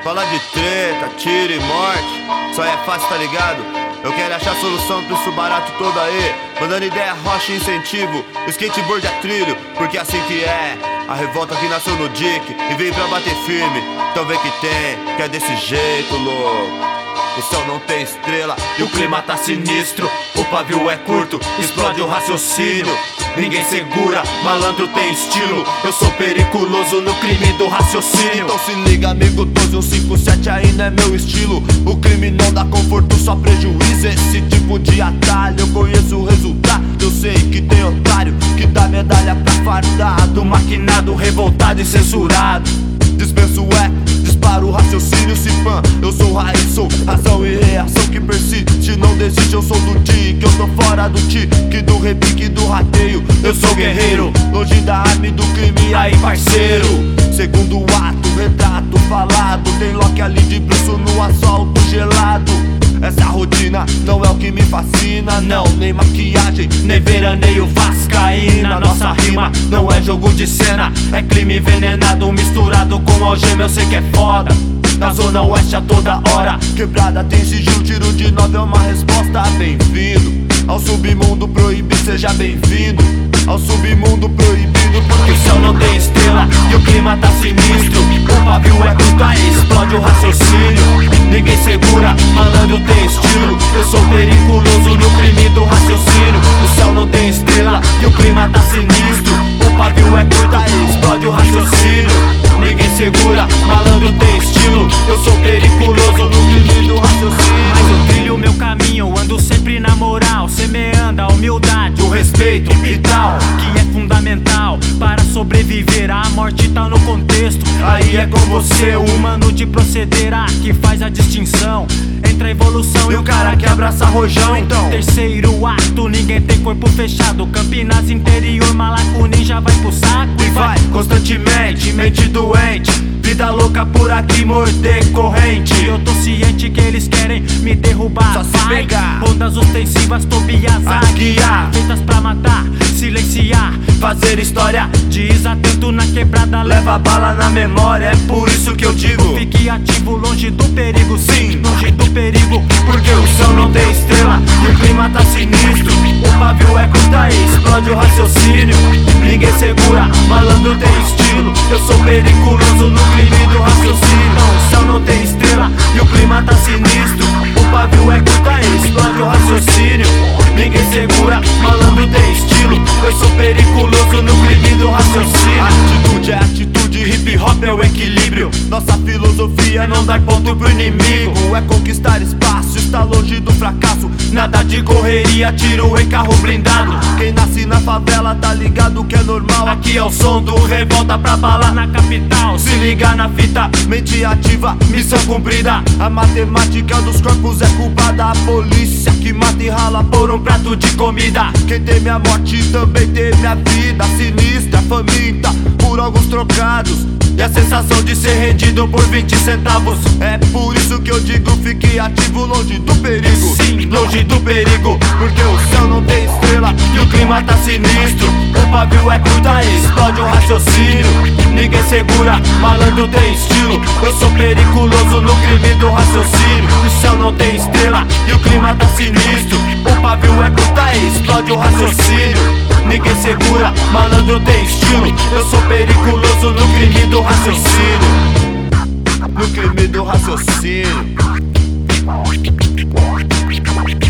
Fala de treta, tiro e morte, só é fácil, tá ligado? Eu quero achar solução pra isso barato todo aí. Mandando ideia, rocha e incentivo, skateboard é trilho, porque assim que é. A revolta que nasceu no Dick e veio pra bater firme. Então vê que tem, que é desse jeito, louco. O céu não tem estrela e o clima tá sinistro. O pavio é curto, explode o raciocínio. Ninguém segura, malandro tem estilo. Eu sou periculoso no crime do raciocínio. Então se liga, amigo, 12157 ainda é meu estilo. O crime não dá conforto, só prejuízo. Esse tipo de atalho, eu conheço o resultado. Eu sei que tem otário que dá medalha pra fardado, maquinado, revoltado e censurado. Dispenso disparo o raciocínio, se pã. Eu sou raiz, sou ação e reação que persiste. Não desiste, eu sou do tique. Eu tô fora do tique, do repique, do rateio. Eu sou guerreiro, longe da arma e do crime. Aí parceiro, segundo ato, retrato falado. Tem Loki ali de bruxo no asfalto gelado. Essa rotina não é o que me fascina, não. Nem maquiagem, nem veraneio vascaína. Nossa rima não é jogo de cena, é crime envenenado misturado com algema. Eu sei que é foda, na zona oeste a toda hora. Quebrada tem sigilo, tiro de 9 é uma resposta. Bem-vindo ao submundo proibido, seja bem-vindo ao submundo proibido. Porque o céu não tem estrela e o clima tá sinistro. O pavio é bruto, aí explode o raciocínio. Ninguém segura, malandro tem estilo. Eu sou periculoso no crime do raciocínio. O céu não tem estrela e o clima tá sinistro. O pavio é curto, aí explode o raciocínio. Ninguém segura, malandro tem estilo. Eu sou periculoso no crime do raciocínio. Mas eu trilho meu caminho, ando sempre na moral, semeando a humildade, o respeito e tal, que é fundamental para sobreviver. A morte tá no contexto, aí é com você. o humano de proceder que faz a distinção entre a evolução e o cara que abraça rojão. Então, terceiro ato, ninguém tem corpo fechado. Campinas interior, Malaco Ninja vai pro saco e vai constantemente, mente doente. Vida louca por aqui, morder corrente. Eu tô ciente que eles querem me derrubar. Só se pegar ondas ostensivas, Tobias guiar, feitas pra matar, silenciar, fazer história. Diz atento na quebrada, leva bala na memória. É por isso que eu digo, fique ativo, longe do perigo. Sim, longe do perigo, porque o céu não tem estrela e o clima tá sinistro. O pavio é curto, aí explode o raciocínio. Ninguém segura, malandro tem estilo. Eu sou periculoso no crime do raciocínio. O céu não tem estrela e o clima tá sinistro. O pavio é curto, aí explode o raciocínio. Ninguém segura, malandro tem estilo. Eu sou periculoso no crime do raciocínio. Atitude é atitude, hip hop é o equilíbrio. Nossa filosofia não dá ponto pro inimigo. É conquistar espaço, estar longe do fracasso. Nada de correria, tiro em carro blindado. Quem nasce na favela tá ligado que é normal. Aqui é o som do revolta pra bala na capital. Se liga na fita, mente ativa, missão cumprida. A matemática dos corpos é culpada. A polícia que mata e rala por um prato de comida. Quem teme a morte também teme a vida. Sinistra, faminta por alguns trocados. E a sensação de ser rendido por 20 centavos. É por isso que eu digo, fique ativo, longe do perigo. Sim, longe do perigo, porque o céu não tem estrela e o clima tá sinistro. O pavio é curto, aí explode o raciocínio. Ninguém segura, malandro tem estilo. Eu sou periculoso no crime do raciocínio. O céu não tem estrela e o clima tá sinistro. O pavio é curto, aí explode o raciocínio. Ninguém segura, malandro tem estilo. Eu sou periculoso no crime do raciocínio. No crime do raciocínio.